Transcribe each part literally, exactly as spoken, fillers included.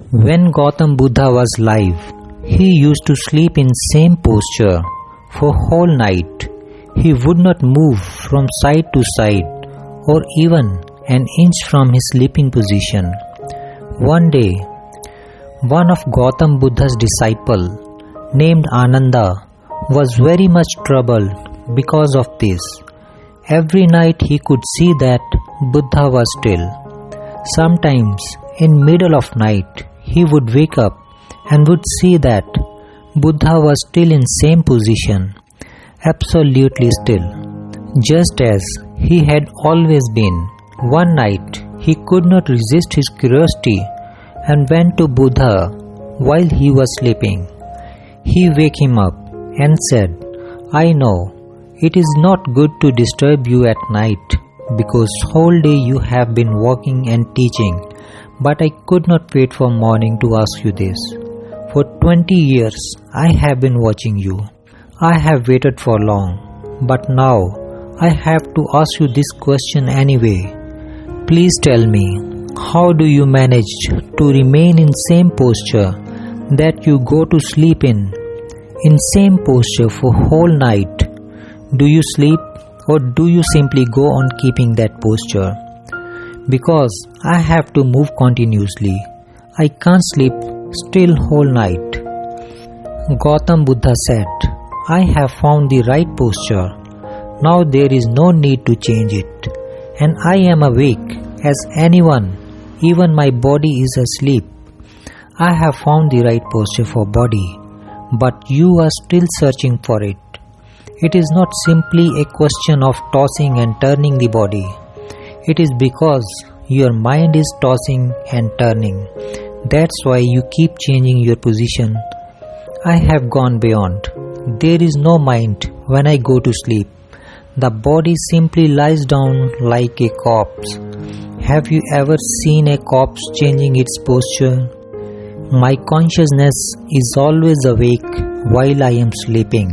When Gautam Buddha was alive, he used to sleep in same posture for whole night. He would not move from side to side or even an inch from his sleeping position. One day, one of Gautam Buddha's disciple named Ananda was very much troubled because of this. Every night he could see that Buddha was still. Sometimes in middle of night he would wake up and would see that Buddha was still in same position, absolutely still, just as he had always been. One night he could not resist his curiosity and went to Buddha while he was sleeping. He woke him up and said, "I know it is not good to disturb you at night because whole day you have been walking and teaching, but I could not wait for morning to ask you this. For twenty years I have been watching you. I have waited for long, but now I have to ask you this question anyway. Please tell me, how do you manage to remain in same posture that you go to sleep in, in same posture for whole night? Do you sleep or do you simply go on keeping that posture? Because I have to move continuously. I can't sleep still whole night." Gautam Buddha said, "I have found the right posture. Now there is no need to change it. And I am awake as anyone, even my body is asleep. I have found the right posture for body, but you are still searching for it. It is not simply a question of tossing and turning the body. It is because your mind is tossing and turning. That's why you keep changing your position. I have gone beyond. There is no mind when I go to sleep. The body simply lies down like a corpse. Have you ever seen a corpse changing its posture? My consciousness is always awake while I am sleeping."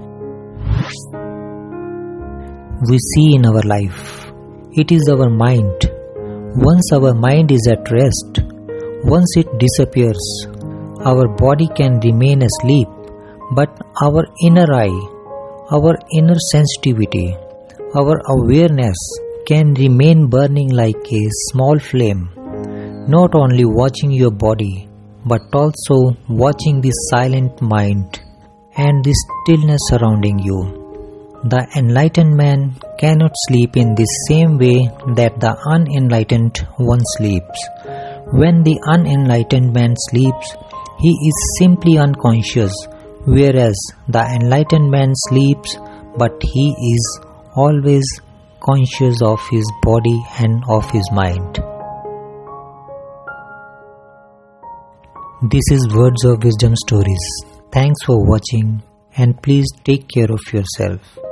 We see in our life, it is our mind. Once our mind is at rest, once it disappears, our body can remain asleep, but our inner eye, our inner sensitivity, our awareness can remain burning like a small flame, not only watching your body, but also watching the silent mind and the stillness surrounding you. The enlightened man cannot sleep in the same way that the unenlightened one sleeps. When the unenlightened man sleeps, he is simply unconscious, whereas the enlightened man sleeps, but he is always conscious of his body and of his mind. This is Words of Wisdom Stories. Thanks for watching and please take care of yourself.